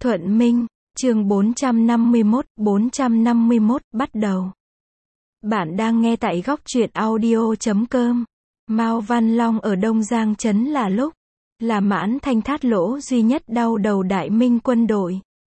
Thuận Minh, chương 451 bắt đầu. Bạn đang nghe tại góc truyện audio.com. Mao Văn Long ở Đông Giang trấn là lúc là Mãn Thanh thát lỗ duy nhất đau đầu Đại Minh quân đội.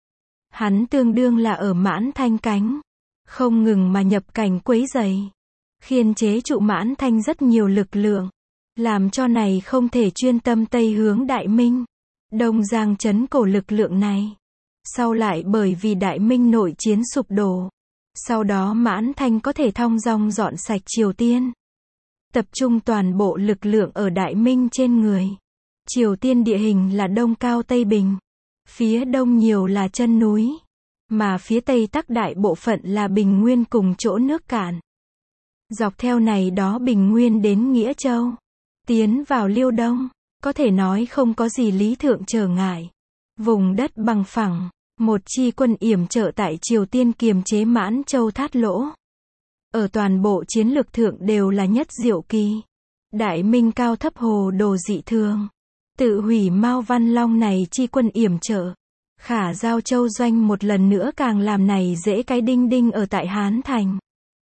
Hắn tương đương là ở Mãn Thanh cánh, không ngừng mà nhập cảnh quấy rầy, khiên chế trụ Mãn Thanh rất nhiều lực lượng, làm cho này không thể chuyên tâm tây hướng Đại Minh. Đông Giang trấn cổ lực lượng này, sau lại bởi vì Đại Minh nội chiến sụp đổ, sau đó Mãn Thanh có thể thong dong dọn sạch Triều Tiên, tập trung toàn bộ lực lượng ở Đại Minh trên người. Triều Tiên địa hình là đông cao tây bình, phía đông nhiều là chân núi, mà phía tây tắc đại bộ phận là bình nguyên cùng chỗ nước cạn. Dọc theo này đó bình nguyên đến Nghĩa Châu, tiến vào Liêu Đông, có thể nói không có gì lý thượng trở ngại. Vùng đất bằng phẳng, một chi quân yểm trợ tại Triều Tiên kiềm chế Mãn Châu thát lỗ. Ở toàn bộ chiến lược thượng đều là nhất diệu kỳ. Đại Minh cao thấp hồ đồ dị thường, tự hủy Mao Văn Long này chi quân yểm trợ. Khả Giao Châu doanh một lần nữa càng làm này dễ cái đinh đinh ở tại Hán Thành.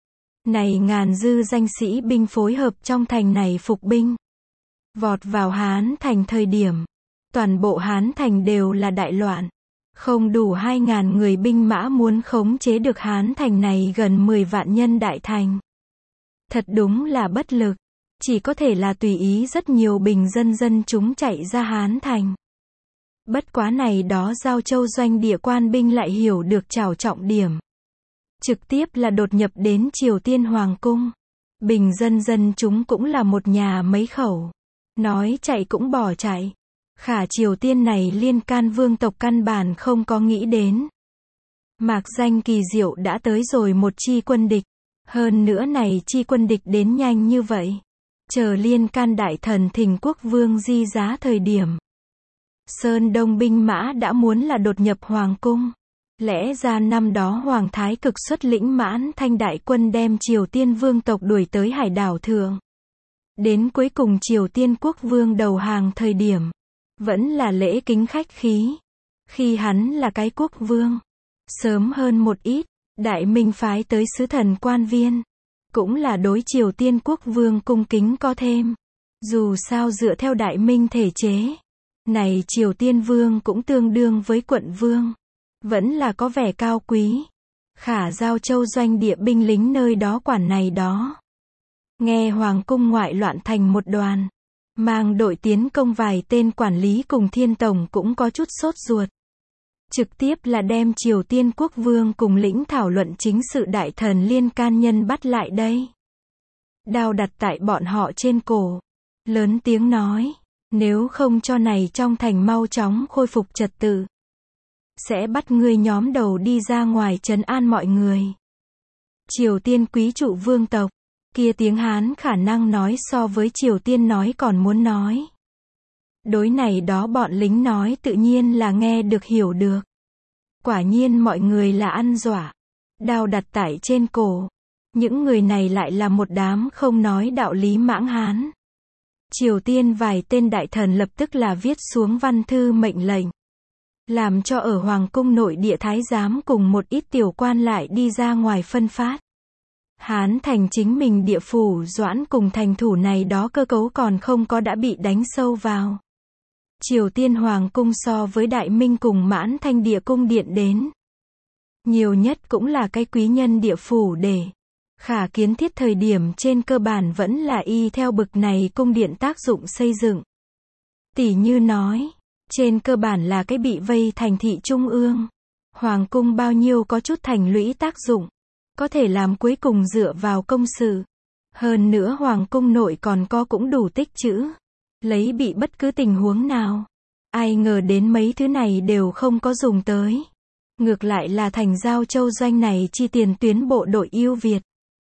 Này ngàn dư danh sĩ binh phối hợp trong thành này phục binh, vọt vào Hán Thành thời điểm, toàn bộ Hán Thành đều là đại loạn. Không đủ 2.000 người binh mã muốn khống chế được Hán Thành này gần 10 vạn nhân đại thành. Thật đúng là bất lực, chỉ có thể là tùy ý rất nhiều bình dân chúng chạy ra Hán Thành. Bất quá này đó Giao Châu doanh địa quan binh lại hiểu được trảo trọng điểm, trực tiếp là đột nhập đến Triều Tiên Hoàng cung. Bình dân chúng cũng là một nhà mấy khẩu, nói chạy cũng bỏ chạy. Khả Triều Tiên này liên can vương tộc căn bản không có nghĩ đến. Mạc danh kỳ diệu đã tới rồi một chi quân địch. Hơn nữa này chi quân địch đến nhanh như vậy. Chờ liên can đại thần Thình Quốc Vương di giá thời điểm, Sơn Đông binh mã đã muốn là đột nhập Hoàng cung. Lẽ ra năm đó Hoàng Thái Cực xuất lĩnh Mãn Thanh đại quân đem Triều Tiên vương tộc đuổi tới hải đảo thượng. Đến cuối cùng Triều Tiên quốc vương đầu hàng thời điểm, vẫn là lễ kính khách khí. Khi hắn là cái quốc vương, sớm hơn một ít, Đại Minh phái tới sứ thần quan viên, cũng là đối Triều Tiên quốc vương cung kính có thêm. Dù sao dựa theo Đại Minh thể chế, này Triều Tiên vương cũng tương đương với quận vương, vẫn là có vẻ cao quý. Khả Giao Châu doanh địa binh lính nơi đó quản này đó, nghe Hoàng cung ngoại loạn thành một đoàn, mang đội tiến công vài tên quản lý cùng Thiên Tổng cũng có chút sốt ruột. Trực tiếp là đem Triều Tiên quốc vương cùng lĩnh thảo luận chính sự đại thần liên can nhân bắt lại đây. Đao đặt tại bọn họ trên cổ, lớn tiếng nói, nếu không cho này trong thành mau chóng khôi phục trật tự, sẽ bắt ngươi nhóm đầu đi ra ngoài trấn an mọi người. Triều Tiên quý trụ vương tộc, kia tiếng Hán khả năng nói so với Triều Tiên nói còn muốn nói. Đối này đó bọn lính nói tự nhiên là nghe được hiểu được. Quả nhiên mọi người là ăn dọa, đao đặt tại trên cổ. Những người này lại là một đám không nói đạo lý mãng Hán. Triều Tiên vài tên đại thần lập tức là viết xuống văn thư mệnh lệnh, làm cho ở Hoàng cung nội địa thái giám cùng một ít tiểu quan lại đi ra ngoài phân phát. Hán Thành chính mình địa phủ doãn cùng thành thủ này đó cơ cấu còn không có đã bị đánh sâu vào. Triều Tiên Hoàng cung so với Đại Minh cùng Mãn Thanh địa cung điện đến, nhiều nhất cũng là cái quý nhân địa phủ để. Khả kiến thiết thời điểm trên cơ bản vẫn là y theo bực này cung điện tác dụng xây dựng. Tỷ như nói, trên cơ bản là cái bị vây thành thị trung ương. Hoàng cung bao nhiêu có chút thành lũy tác dụng, có thể làm cuối cùng dựa vào công sự. Hơn nữa Hoàng cung nội còn có cũng đủ tích trữ, lấy bị bất cứ tình huống nào. Ai ngờ đến mấy thứ này đều không có dùng tới. Ngược lại là thành Giao Châu doanh này chi tiền tuyến bộ đội ưu Việt.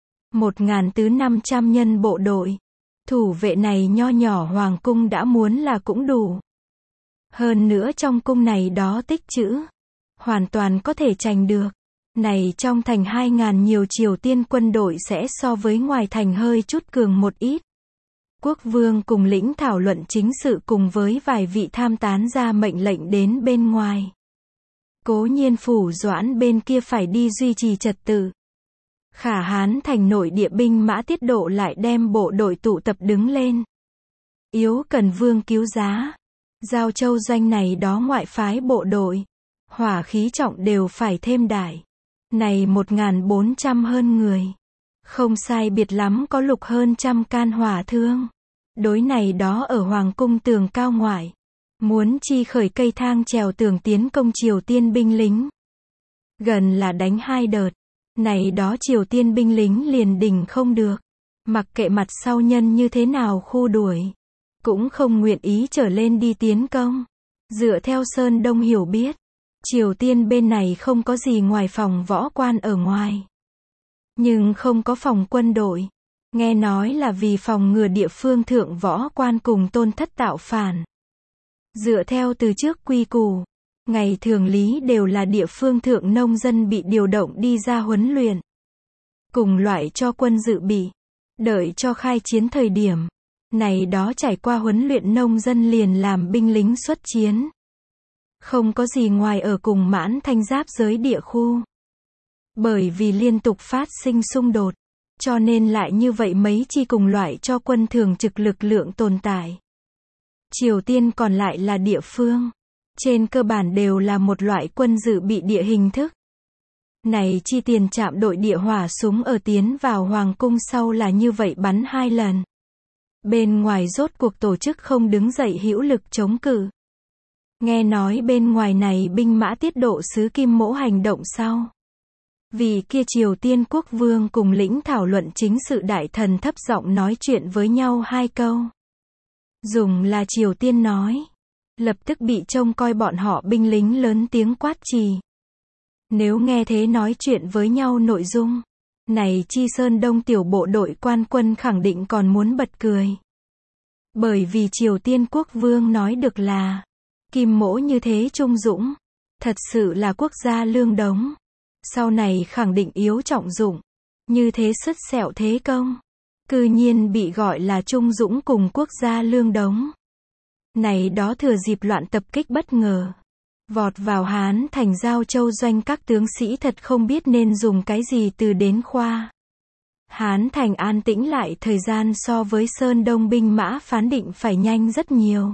1.500 nhân bộ đội. Thủ vệ này nho nhỏ Hoàng cung đã muốn là cũng đủ. Hơn nữa trong cung này đó tích trữ, hoàn toàn có thể trành được. Này trong thành 2.000 nhiều Triều Tiên quân đội sẽ so với ngoài thành hơi chút cường một ít. Quốc vương cùng lĩnh thảo luận chính sự cùng với vài vị tham tán ra mệnh lệnh đến bên ngoài. Cố Nhiên phủ Doãn bên kia phải đi duy trì trật tự. Khả Hán thành nội địa binh mã tiết độ lại đem bộ đội tụ tập đứng lên. Yếu cần vương cứu giá. Giao Châu doanh này đó ngoại phái bộ đội. Hỏa khí trọng đều phải thêm đại. Này 1.400 hơn người. Không sai biệt lắm có lục hơn trăm can hỏa thương. Đối này đó ở Hoàng cung tường cao ngoại. Muốn chi khởi cây thang trèo tường tiến công Triều Tiên binh lính. Gần là đánh 2 đợt. Này đó Triều Tiên binh lính liền đỉnh không được. Mặc kệ mặt sau nhân như thế nào khu đuổi. Cũng không nguyện ý trở lên đi tiến công. Dựa theo Sơn Đông hiểu biết. Triều Tiên bên này không có gì ngoài phòng võ quan ở ngoài. Nhưng không có phòng quân đội. Nghe nói là vì phòng ngừa địa phương thượng võ quan cùng tôn thất tạo phản. Dựa theo từ trước quy củ, ngày thường lý đều là địa phương thượng nông dân bị điều động đi ra huấn luyện. Cùng loại cho quân dự bị. Đợi cho khai chiến thời điểm. Này đó trải qua huấn luyện nông dân liền làm binh lính xuất chiến. Không có gì ngoài ở cùng Mãn Thanh giáp giới địa khu. Bởi vì liên tục phát sinh xung đột. Cho nên lại như vậy mấy chi cùng loại cho quân thường trực lực lượng tồn tại. Triều Tiên còn lại là địa phương. Trên cơ bản đều là một loại quân dự bị địa hình thức. Này chi tiền trạm đội địa hỏa súng ở tiến vào Hoàng cung sau là như vậy bắn 2 lần. Bên ngoài rốt cuộc tổ chức không đứng dậy hữu lực chống cự. Nghe nói bên ngoài này binh mã tiết độ sứ Kim Mỗ hành động sau. Vì kia Triều Tiên quốc vương cùng lĩnh thảo luận chính sự đại thần thấp giọng nói chuyện với nhau 2 câu. Dùng là Triều Tiên nói. Lập tức bị trông coi bọn họ binh lính lớn tiếng quát trì. Nếu nghe thế nói chuyện với nhau nội dung. Này chi Sơn Đông tiểu bộ đội quan quân khẳng định còn muốn bật cười. Bởi vì Triều Tiên quốc vương nói được là. Kim Mỗ như thế trung dũng. Thật sự là quốc gia lương đống. Sau này khẳng định yếu trọng dụng. Như thế sứt sẹo thế công. Cư nhiên bị gọi là trung dũng cùng quốc gia lương đống. Này đó thừa dịp loạn tập kích bất ngờ. Vọt vào Hán thành Giao Châu doanh các tướng sĩ thật không biết nên dùng cái gì từ đến khoa. Hán thành an tĩnh lại thời gian so với Sơn Đông binh mã phán định phải nhanh rất nhiều.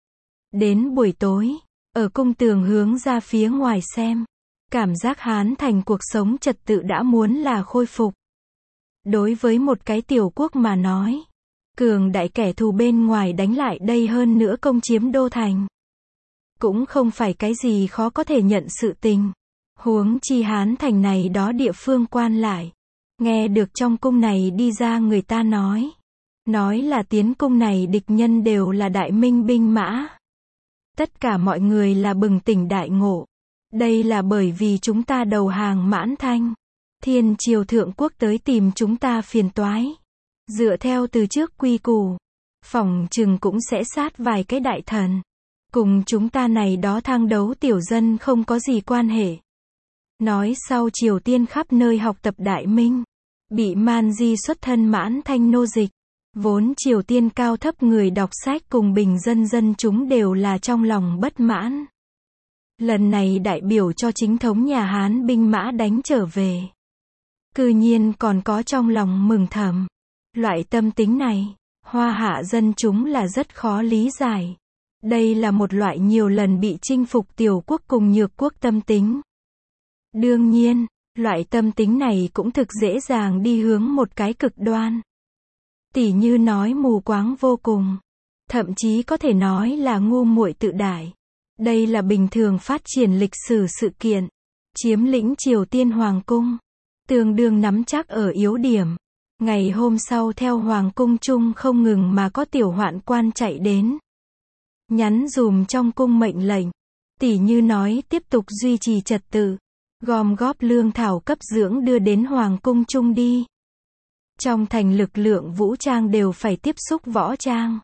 Đến buổi tối, ở cung tường hướng ra phía ngoài xem. Cảm giác Hán thành cuộc sống trật tự đã muốn là khôi phục. Đối với một cái tiểu quốc mà nói. Cường đại kẻ thù bên ngoài đánh lại đây hơn nữa công chiếm đô thành. Cũng không phải cái gì khó có thể nhận sự tình. Huống chi Hán thành này đó địa phương quan lại. Nghe được trong cung này đi ra người ta nói. Nói là tiến cung này địch nhân đều là đại minh binh mã. Tất cả mọi người là bừng tỉnh đại ngộ. Đây là bởi vì chúng ta đầu hàng Mãn Thanh. Thiên triều thượng quốc tới tìm chúng ta phiền toái. Dựa theo từ trước quy củ. Phỏng chừng cũng sẽ sát vài cái đại thần. Cùng chúng ta này đó thang đấu tiểu dân không có gì quan hệ. Nói sau Triều Tiên khắp nơi học tập Đại Minh. Bị man di xuất thân Mãn Thanh nô dịch. Vốn Triều Tiên cao thấp người đọc sách cùng bình dân dân chúng đều là trong lòng bất mãn. Lần này đại biểu cho chính thống nhà Hán binh mã đánh trở về. Cư nhiên còn có trong lòng mừng thầm. Loại tâm tính này, Hoa hạ dân chúng là rất khó lý giải. Đây là một loại nhiều lần bị chinh phục tiểu quốc cùng nhược quốc tâm tính. Đương nhiên, loại tâm tính này cũng thực dễ dàng đi hướng một cái cực đoan. Tỉ như nói mù quáng vô cùng. Thậm chí có thể nói là ngu muội tự đại. Đây là bình thường phát triển lịch sử sự kiện. Chiếm lĩnh Triều Tiên Hoàng cung. Tương đương nắm chắc ở yếu điểm. Ngày hôm sau theo Hoàng cung chung không ngừng mà có tiểu hoạn quan chạy đến. Nhắn dùm trong cung mệnh lệnh. Tỉ như nói tiếp tục duy trì trật tự. Gom góp lương thảo cấp dưỡng đưa đến Hoàng cung chung đi. Trong thành lực lượng vũ trang đều phải tiếp xúc võ trang.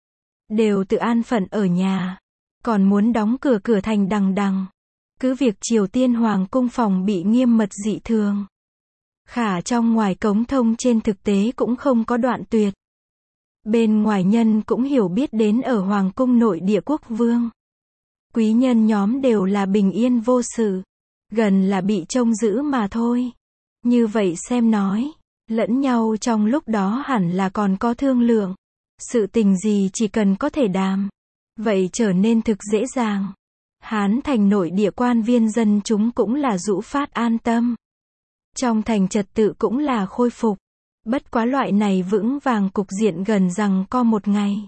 Đều tự an phận ở nhà. Còn muốn đóng cửa cửa thành đằng đằng. Cứ việc Triều Tiên Hoàng cung phòng bị nghiêm mật dị thường. Khả trong ngoài cống thông trên thực tế cũng không có đoạn tuyệt. Bên ngoài nhân cũng hiểu biết đến ở Hoàng cung nội địa quốc vương. Quý nhân nhóm đều là bình yên vô sự. gần là bị trông giữ mà thôi. Như vậy xem nói, lẫn nhau trong lúc đó hẳn là còn có thương lượng. Sự tình gì chỉ cần có thể đàm. Vậy trở nên thực dễ dàng. Hán thành nội địa quan viên dân chúng cũng là dũ phát an tâm. Trong thành trật tự cũng là khôi phục. Bất quá loại này vững vàng cục diện gần rằng co một ngày.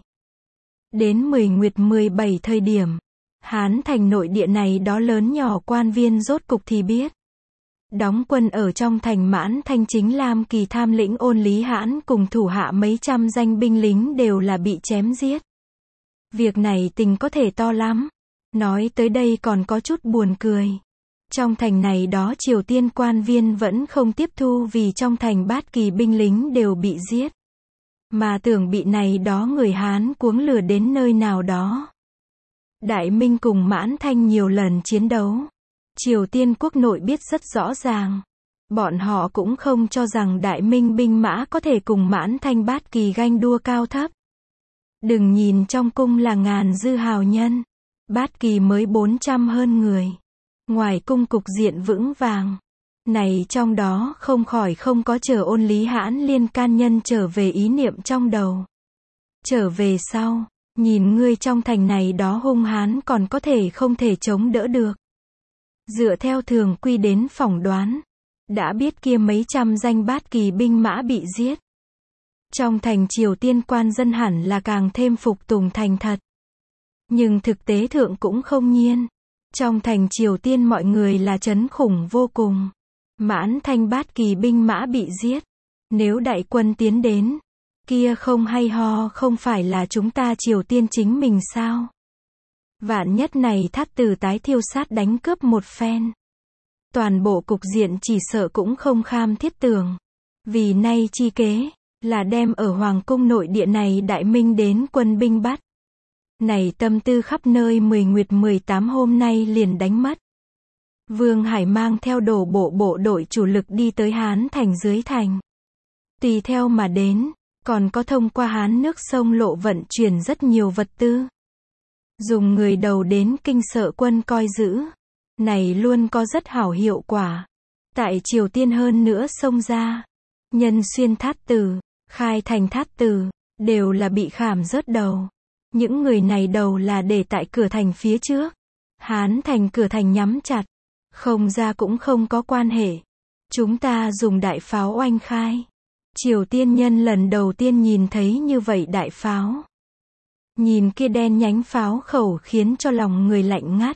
Đến 10 nguyệt 17 thời điểm, Hán thành nội địa này đó lớn nhỏ quan viên rốt cục thì biết. Đóng quân ở trong thành Mãn Thanh chính Lam Kỳ tham lĩnh Ôn Lý Hãn cùng thủ hạ mấy trăm danh binh lính đều là bị chém giết. Việc này tình có thể to lắm. Nói tới đây còn có chút buồn cười. Trong thành này đó Triều Tiên quan viên vẫn không tiếp thu vì trong thành Bát Kỳ binh lính đều bị giết. Mà tưởng bị này đó người Hán cuống lừa đến nơi nào đó. Đại Minh cùng Mãn Thanh nhiều lần chiến đấu. Triều Tiên quốc nội biết rất rõ ràng. Bọn họ cũng không cho rằng Đại Minh binh mã có thể cùng Mãn Thanh Bát Kỳ ganh đua cao thấp. Đừng nhìn trong cung là ngàn dư hào nhân. Bát Kỳ mới 400 hơn người. Ngoài cung cục diện vững vàng. Này trong đó không khỏi không có chờ Ôn Lý Hãn liên can nhân trở về ý niệm trong đầu. Trở về sau, nhìn ngươi trong thành này đó hung hãn còn có thể không thể chống đỡ được. Dựa theo thường quy đến phỏng đoán, đã biết kia mấy trăm danh Bát Kỳ binh mã bị giết. Trong thành Triều Tiên quan dân hẳn là càng thêm phục tùng thành thật. Nhưng thực tế thượng cũng không nhiên. Trong thành Triều Tiên mọi người là chấn khủng vô cùng. Mãn Thanh Bát Kỳ binh mã bị giết. Nếu đại quân tiến đến, kia không hay ho không phải là chúng ta Triều Tiên chính mình sao? Vạn nhất này Thát Tử tái thiêu sát đánh cướp một phen. Toàn bộ cục diện chỉ sợ cũng không kham thiết tưởng. Vì nay chi kế, là đem ở Hoàng cung nội địa này Đại Minh đến quân binh bắt. Này tâm tư khắp nơi 10 nguyệt 18 hôm nay liền đánh mất. Vương Hải mang theo đổ bộ đội chủ lực đi tới Hán thành dưới thành. Tùy theo mà đến, còn có thông qua Hán nước sông lộ vận chuyển rất nhiều vật tư. Dùng người đầu đến kinh sợ quân coi giữ. Này luôn có rất hảo hiệu quả. Tại Triều Tiên hơn nữa xông ra. Nhân xuyên Thát Tử, khai thành Thát Tử, đều là bị khảm rớt đầu. Những người này đầu là để tại cửa thành phía trước. Hán thành cửa thành nhắm chặt. Không ra cũng không có quan hệ. Chúng ta dùng đại pháo oanh khai. Triều Tiên nhân lần đầu tiên nhìn thấy như vậy đại pháo. Nhìn kia đen nhánh pháo khẩu khiến cho lòng người lạnh ngắt.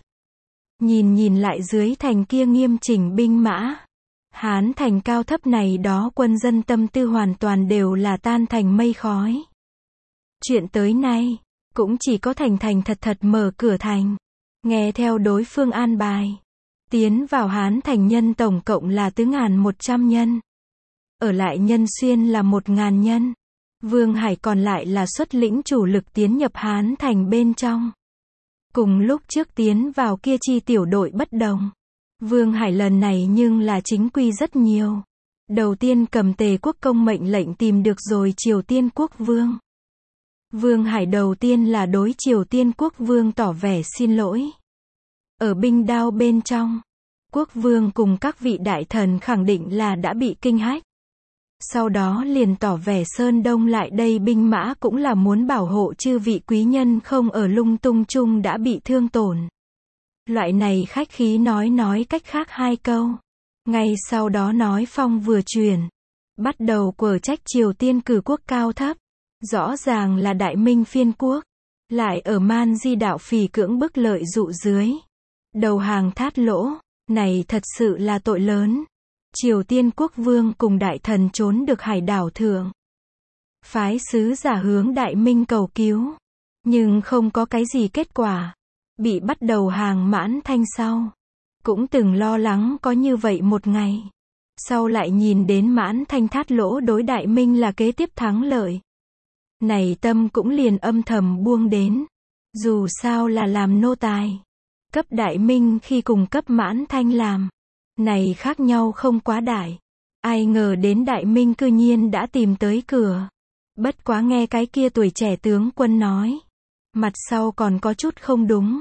Nhìn lại dưới thành kia nghiêm chỉnh binh mã. Hán thành cao thấp này đó quân dân tâm tư hoàn toàn đều là tan thành mây khói. Chuyện tới nay, cũng chỉ có thành thật mở cửa thành. Nghe theo đối phương an bài. Tiến vào Hán thành nhân tổng cộng là 4.100 nhân. Ở lại nhân xuyên là 1.000 nhân. Vương Hải còn lại là xuất lĩnh chủ lực tiến nhập Hán thành bên trong. Cùng lúc trước tiến vào kia chi tiểu đội bất đồng. Vương Hải lần này nhưng là chính quy rất nhiều. Đầu tiên cầm Tề quốc công mệnh lệnh tìm được rồi Triều Tiên quốc vương. Vương Hải đầu tiên là đối Triều Tiên quốc vương tỏ vẻ xin lỗi. Ở binh đao bên trong, quốc vương cùng các vị đại thần khẳng định là đã bị kinh hách. Sau đó liền tỏ vẻ Sơn Đông lại đây binh mã cũng là muốn bảo hộ chư vị quý nhân không ở lung tung chung đã bị thương tổn. Loại này khách khí nói cách khác hai câu. Ngay sau đó nói phong vừa truyền. Bắt đầu quở trách Triều Tiên cử quốc cao thấp. Rõ ràng là Đại Minh phiên quốc. Lại ở man di đạo phỉ cưỡng bức lợi dụ dưới. Đầu hàng thát lỗ. Này thật sự là tội lớn. Triều Tiên quốc vương cùng đại thần trốn được hải đảo thượng. Phái sứ giả hướng Đại Minh cầu cứu. Nhưng không có cái gì kết quả. Bị bắt đầu hàng Mãn Thanh sau. Cũng từng lo lắng có như vậy một ngày. Sau lại nhìn đến Mãn Thanh thát lỗ đối Đại Minh là kế tiếp thắng lợi. Này tâm cũng liền âm thầm buông đến. Dù sao là làm nô tài. Cấp Đại Minh khi cùng cấp Mãn Thanh làm. Này khác nhau không quá đại. Ai ngờ đến Đại Minh cư nhiên đã tìm tới cửa. Bất quá nghe cái kia tuổi trẻ tướng quân nói. Mặt sau còn có chút không đúng.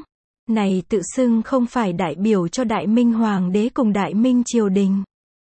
Này tự xưng không phải đại biểu cho Đại Minh Hoàng đế cùng Đại Minh triều đình,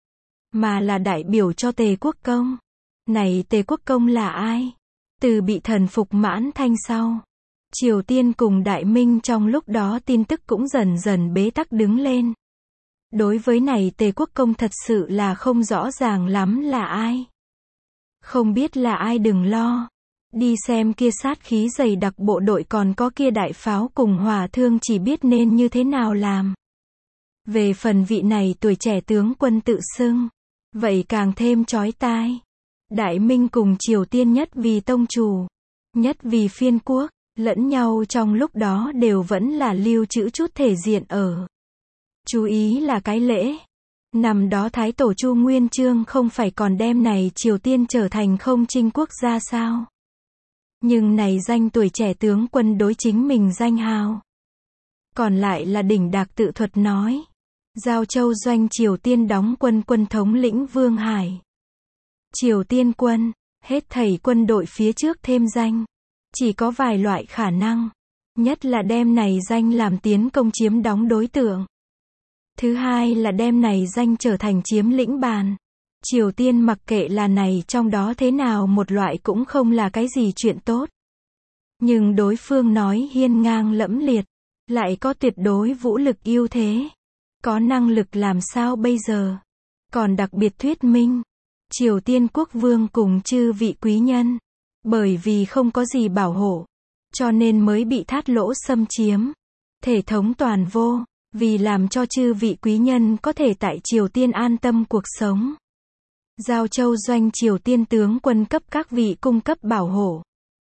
mà là đại biểu cho Tề Quốc Công. Này Tề Quốc Công là ai? Từ bị thần phục Mãn Thanh sau, Triều Tiên cùng Đại Minh trong lúc đó tin tức cũng dần dần bế tắc đứng lên. Đối với này Tề Quốc Công thật sự là không rõ ràng lắm là ai. Không biết là ai đừng lo. Đi xem kia sát khí dày đặc bộ đội còn có kia đại pháo cùng hỏa thương chỉ biết nên như thế nào làm. Về phần vị này tuổi trẻ tướng quân tự xưng, vậy càng thêm chói tai. Đại Minh cùng Triều Tiên nhất vì tông chủ, nhất vì phiên quốc, lẫn nhau trong lúc đó đều vẫn là lưu trữ chút thể diện ở. Chú ý là cái lễ. Năm đó Thái Tổ Chu Nguyên Chương không phải còn đem này Triều Tiên trở thành không trinh quốc gia sao? Nhưng này danh tuổi trẻ tướng quân đối chính mình danh hào. Còn lại là đỉnh đạc tự thuật nói. Giao Châu doanh Triều Tiên đóng quân quân thống lĩnh Vương Hải. Triều Tiên quân, hết thảy quân đội phía trước thêm danh. Chỉ có vài loại khả năng. Nhất là đem này danh làm tiến công chiếm đóng đối tượng. Thứ hai là đem này danh trở thành chiếm lĩnh bàn. Triều Tiên mặc kệ là này trong đó thế nào một loại cũng không là cái gì chuyện tốt. Nhưng đối phương nói hiên ngang lẫm liệt, lại có tuyệt đối vũ lực ưu thế. Có năng lực làm sao bây giờ? Còn đặc biệt thuyết minh, Triều Tiên quốc vương cùng chư vị quý nhân, bởi vì không có gì bảo hộ, cho nên mới bị thát lỗ xâm chiếm. Thể thống toàn vô, vì làm cho chư vị quý nhân có thể tại Triều Tiên an tâm cuộc sống. Giao Châu doanh Triều Tiên tướng quân cấp các vị cung cấp bảo hộ.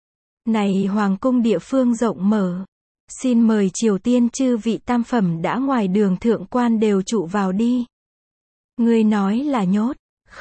Này Hoàng cung địa phương rộng mở. Xin mời Triều Tiên chư vị tam phẩm đã ngoài đường thượng quan đều trụ vào đi. Ngươi nói là nhốt.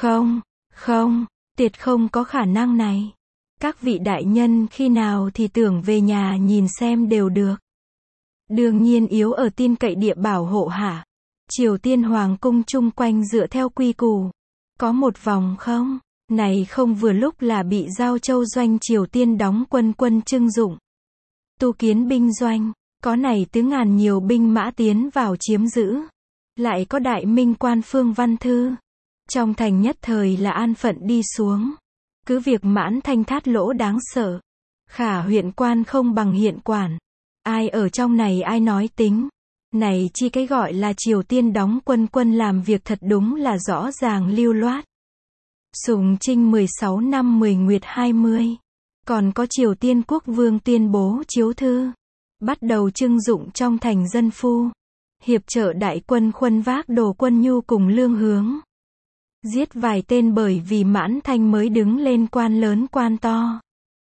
Không, tuyệt không có khả năng này. Các vị đại nhân khi nào thì tưởng về nhà nhìn xem đều được. Đương nhiên yếu ở tin cậy địa bảo hộ hạ. Triều Tiên Hoàng cung chung quanh dựa theo quy củ. Có một vòng không? Này không vừa lúc là bị Giao Châu doanh Triều Tiên đóng quân trưng dụng. Tu kiến binh doanh, có này tứ ngàn nhiều binh mã tiến vào chiếm giữ. Lại có Đại Minh quan phương văn thư. Trong thành nhất thời là an phận đi xuống. Cứ việc Mãn Thanh thát lỗ đáng sợ. Khả huyện quan không bằng hiện quản. Ai ở trong này ai nói tính. Này chi cái gọi là Triều Tiên đóng quân làm việc thật đúng là rõ ràng lưu loát. Sùng Trinh 16 năm 10 Nguyệt 20. Còn có Triều Tiên quốc vương tuyên bố chiếu thư. Bắt đầu trưng dụng trong thành dân phu. Hiệp trợ đại quân khuân vác đồ quân nhu cùng lương hướng. Giết vài tên bởi vì Mãn Thanh mới đứng lên quan lớn quan to.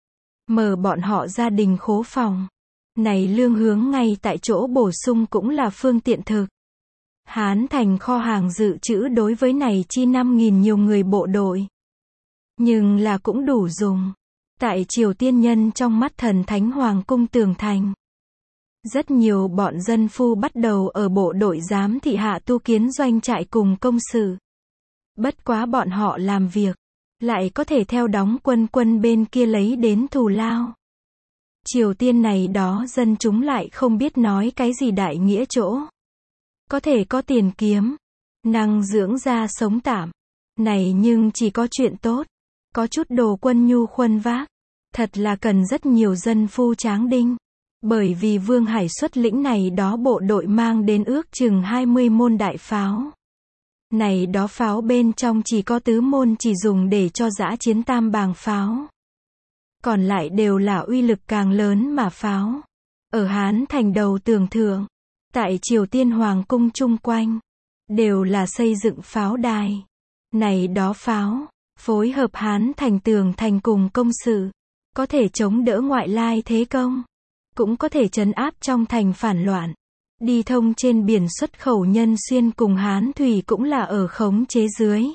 Mở bọn họ gia đình khố phòng. Này lương hướng ngay tại chỗ bổ sung cũng là phương tiện thực. Hán thành kho hàng dự trữ đối với này chi 5.000 nhiều người bộ đội. Nhưng là cũng đủ dùng. Tại Triều Tiên nhân trong mắt thần thánh hoàng cung tường thành. Rất nhiều bọn dân phu bắt đầu ở bộ đội giám thị hạ tu kiến doanh trại cùng công sự. Bất quá bọn họ làm việc, lại có thể theo đóng quân bên kia lấy đến thù lao. Triều Tiên này đó dân chúng lại không biết nói cái gì đại nghĩa chỗ. Có thể có tiền kiếm, năng dưỡng ra sống tạm. Này nhưng chỉ có chuyện tốt. Có chút đồ quân nhu khuân vác. Thật là cần rất nhiều dân phu tráng đinh. Bởi vì Vương Hải xuất lĩnh này đó bộ đội mang đến ước chừng 20 môn đại pháo. Này đó pháo bên trong chỉ có tứ môn chỉ dùng để cho dã chiến tam bàng pháo. Còn lại đều là uy lực càng lớn mà pháo. Ở Hán thành đầu tường thượng, tại Triều Tiên Hoàng cung chung quanh, đều là xây dựng pháo đài. Này đó pháo, phối hợp Hán thành tường thành cùng công sự, có thể chống đỡ ngoại lai thế công, cũng có thể trấn áp trong thành phản loạn. Đi thông trên biển xuất khẩu nhân xuyên cùng Hán thủy cũng là ở khống chế dưới.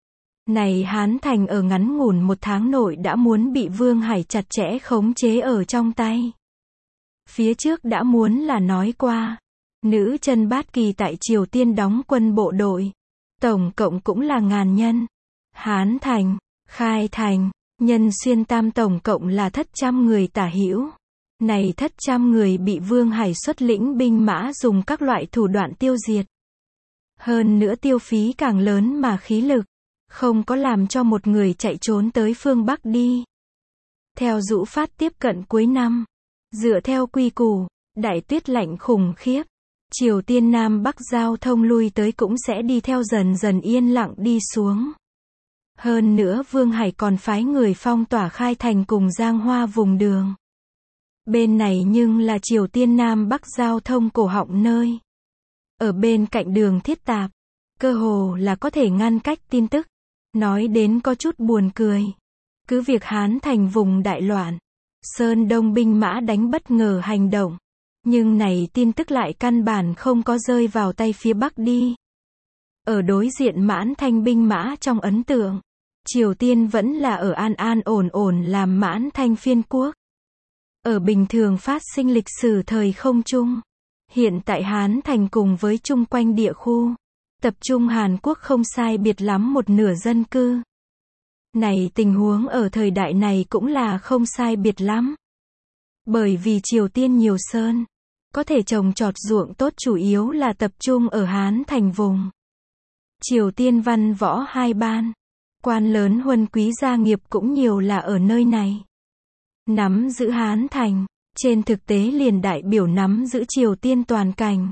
Này Hán thành ở ngắn ngủn 1 tháng nội đã muốn bị Vương Hải chặt chẽ khống chế ở trong tay. Phía trước đã muốn là nói qua, nữ chân bát kỳ tại Triều Tiên đóng quân bộ đội, tổng cộng cũng là 1000 nhân. Hán thành, Khai thành, Nhân xuyên tam tổng cộng là 700 người tả hữu. Này thất trăm người bị Vương Hải xuất lĩnh binh mã dùng các loại thủ đoạn tiêu diệt. Hơn nữa tiêu phí càng lớn mà khí lực, không có làm cho một người chạy trốn tới phương Bắc đi. Theo Dũ Phát tiếp cận cuối năm, dựa theo quy củ, đại tuyết lạnh khủng khiếp, Triều Tiên Nam Bắc giao thông lui tới cũng sẽ đi theo dần dần yên lặng đi xuống. Hơn nữa Vương Hải còn phái người phong tỏa Khai Thành cùng Giang Hoa vùng đường. Bên này nhưng là Triều Tiên Nam Bắc giao thông cổ họng nơi. Ở bên cạnh đường thiết tạp, cơ hồ là có thể ngăn cách tin tức. Nói đến có chút buồn cười. Cứ việc Hán Thành vùng đại loạn, Sơn Đông binh mã đánh bất ngờ hành động. Nhưng này tin tức lại căn bản không có rơi vào tay phía Bắc đi. Ở đối diện Mãn Thanh binh mã trong ấn tượng, Triều Tiên vẫn là ở an an ổn ổn làm Mãn Thanh phiên quốc. Ở bình thường phát sinh lịch sử thời không chung. Hiện tại Hán Thành cùng với chung quanh địa khu, tập trung Hàn Quốc không sai biệt lắm một nửa dân cư. Này tình huống ở thời đại này cũng là không sai biệt lắm. Bởi vì Triều Tiên nhiều sơn, có thể trồng trọt ruộng tốt chủ yếu là tập trung ở Hán Thành vùng. Triều Tiên văn võ hai ban, quan lớn huân quý gia nghiệp cũng nhiều là ở nơi này. Nắm giữ Hán Thành, trên thực tế liền đại biểu nắm giữ Triều Tiên toàn cảnh.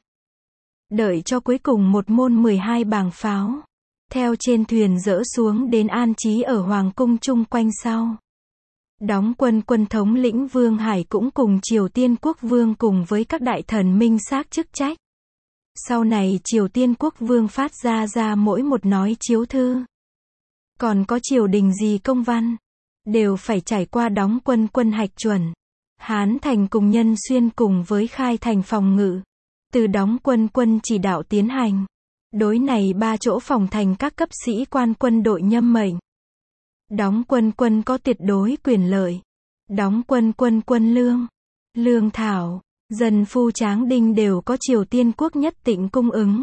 Đợi cho cuối cùng một môn 12 bảng pháo, theo trên thuyền dỡ xuống đến an trí ở Hoàng cung chung quanh sau. Đóng quân quân thống lĩnh Vương Hải cũng cùng Triều Tiên Quốc Vương cùng với các đại thần minh xác chức trách. Sau này Triều Tiên Quốc Vương phát ra mỗi một nói chiếu thư. Còn có triều đình gì công văn, đều phải trải qua đóng quân quân hạch chuẩn. Hán Thành cùng Nhân Xuyên cùng với Khai Thành phòng ngự. Từ đóng quân quân chỉ đạo tiến hành. Đối này 3 chỗ phòng thành các cấp sĩ quan quân đội nhâm mệnh. Đóng quân quân có tuyệt đối quyền lợi. Đóng quân quân lương, lương thảo, dân phu tráng đinh đều có Triều Tiên quốc nhất tịnh cung ứng.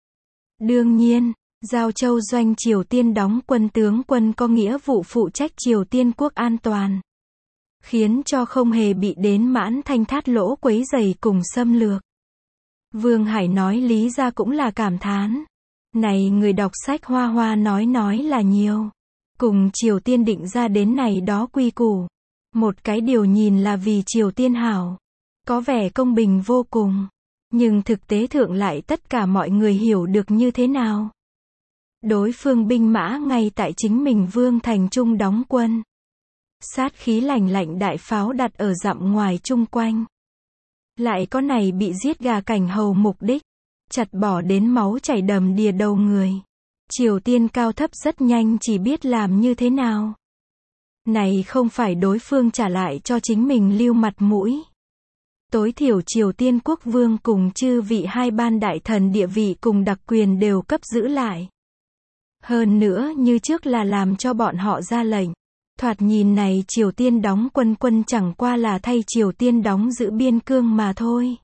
Đương nhiên, Giao Châu doanh Triều Tiên đóng quân tướng quân có nghĩa vụ phụ trách Triều Tiên quốc an toàn. Khiến cho không hề bị đến Mãn Thanh thát lỗ quấy rầy cùng xâm lược. Vương Hải nói lý ra cũng là cảm thán. Này người đọc sách hoa hoa nói là nhiều. Cùng Triều Tiên định ra đến này đó quy củ. Một cái điều nhìn là vì Triều Tiên hảo. Có vẻ công bình vô cùng. Nhưng thực tế thượng lại tất cả mọi người hiểu được như thế nào. Đối phương binh mã ngay tại chính mình Vương Thành Trung đóng quân. Sát khí lạnh lạnh đại pháo đặt ở dặm ngoài chung quanh. Lại có này bị giết gà cảnh hầu mục đích. Chặt bỏ đến máu chảy đầm đìa đầu người. Triều Tiên cao thấp rất nhanh chỉ biết làm như thế nào. Này không phải đối phương trả lại cho chính mình lưu mặt mũi. Tối thiểu Triều Tiên quốc vương cùng chư vị hai ban đại thần địa vị cùng đặc quyền đều cấp giữ lại. Hơn nữa như trước là làm cho bọn họ ra lệnh. Thoạt nhìn này Triều Tiên đóng quân chẳng qua là thay Triều Tiên đóng giữ biên cương mà thôi.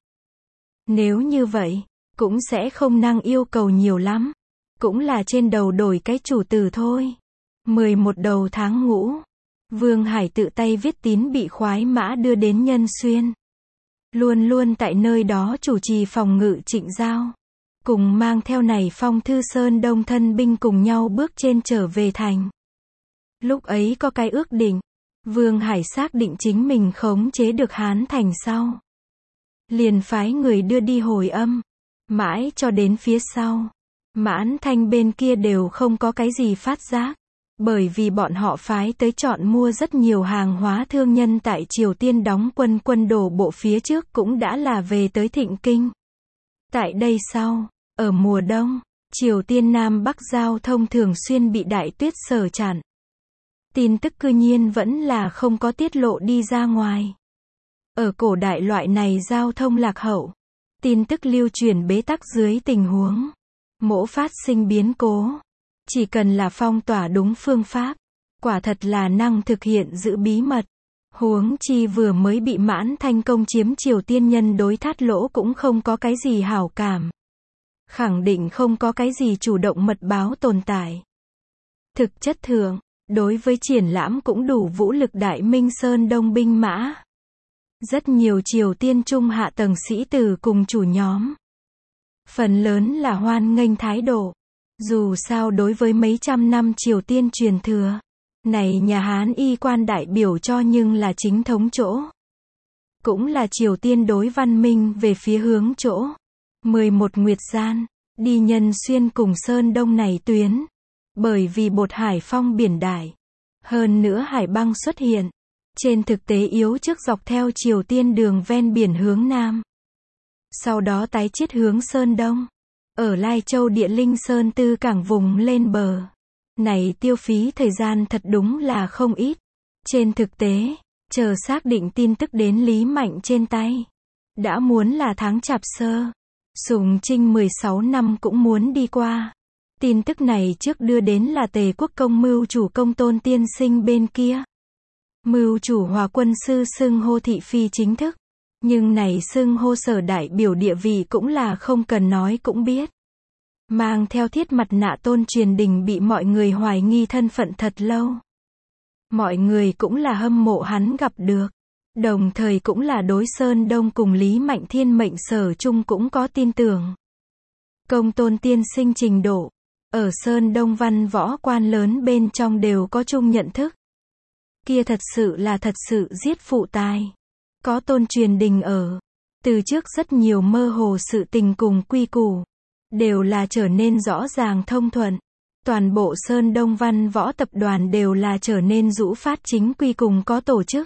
Nếu như vậy, cũng sẽ không năng yêu cầu nhiều lắm. Cũng là trên đầu đổi cái chủ tử thôi. 11 đầu tháng ngũ, Vương Hải tự tay viết tín bị khoái mã đưa đến Nhân Xuyên. Luôn luôn tại nơi đó chủ trì phòng ngự Trịnh Giao. Cùng mang theo này phong thư Sơn Đông thân binh cùng nhau bước trên trở về thành. Lúc ấy có cái ước định, Vương Hải xác định chính mình khống chế được Hán Thành sau. Liền phái người đưa đi hồi âm, mãi cho đến phía sau. Mãn Thanh bên kia đều không có cái gì phát giác. Bởi vì bọn họ phái tới chọn mua rất nhiều hàng hóa thương nhân tại Triều Tiên đóng quân đổ bộ phía trước cũng đã là về tới Thịnh Kinh. Tại đây sau, ở mùa đông, Triều Tiên Nam Bắc giao thông thường xuyên bị đại tuyết sở chặn. Tin tức cư nhiên vẫn là không có tiết lộ đi ra ngoài. Ở cổ đại loại này giao thông lạc hậu, tin tức lưu truyền bế tắc dưới tình huống mỗ phát sinh biến cố. Chỉ cần là phong tỏa đúng phương pháp, quả thật là năng thực hiện giữ bí mật. Huống chi vừa mới bị Mãn Thanh công chiếm Triều Tiên nhân đối thát lỗ cũng không có cái gì hảo cảm. Khẳng định không có cái gì chủ động mật báo tồn tại. Thực chất thượng, đối với triển lãm cũng đủ vũ lực đại minh Sơn Đông binh mã. Rất nhiều Triều Tiên trung hạ tầng sĩ tử cùng chủ nhóm. Phần lớn là hoan nghênh thái độ. Dù sao đối với mấy trăm năm Triều Tiên truyền thừa, này nhà Hán y quan đại biểu cho nhưng là chính thống chỗ. Cũng là Triều Tiên đối văn minh về phía hướng chỗ. 11 Nguyệt gian, đi Nhân Xuyên cùng Sơn Đông này tuyến. Bởi vì bột hải phong biển đại. Hơn nữa hải băng xuất hiện. Trên thực tế yếu trước dọc theo Triều Tiên đường ven biển hướng Nam. Sau đó tái chiết hướng Sơn Đông. Ở Lai Châu địa linh Sơn Tư cảng vùng lên bờ. Này tiêu phí thời gian thật đúng là không ít. Trên thực tế, chờ xác định tin tức đến Lý Mạnh trên tay. Đã muốn là tháng Chạp Sơ. Sùng Trinh 16 năm cũng muốn đi qua. Tin tức này trước đưa đến là Tề Quốc Công mưu chủ Công Tôn tiên sinh bên kia. Mưu chủ Hòa Quân sư xưng hô thị phi chính thức. Nhưng này xưng hô sở đại biểu địa vị cũng là không cần nói cũng biết. Mang theo thiết mặt nạ Tôn Truyền Đình bị mọi người hoài nghi thân phận thật lâu. Mọi người cũng là hâm mộ hắn gặp được. Đồng thời cũng là đối Sơn Đông cùng Lý Mạnh thiên mệnh sở chung cũng có tin tưởng. Công Tôn tiên sinh trình độ. Ở Sơn Đông văn võ quan lớn bên trong đều có chung nhận thức. Kia thật sự giết phụ tài. Có Tôn Truyền Đình ở. Từ trước rất nhiều mơ hồ sự tình cùng quy củ. Đều là trở nên rõ ràng thông thuận. Toàn bộ Sơn Đông văn võ tập đoàn đều là trở nên rũ phát chính quy cùng có tổ chức.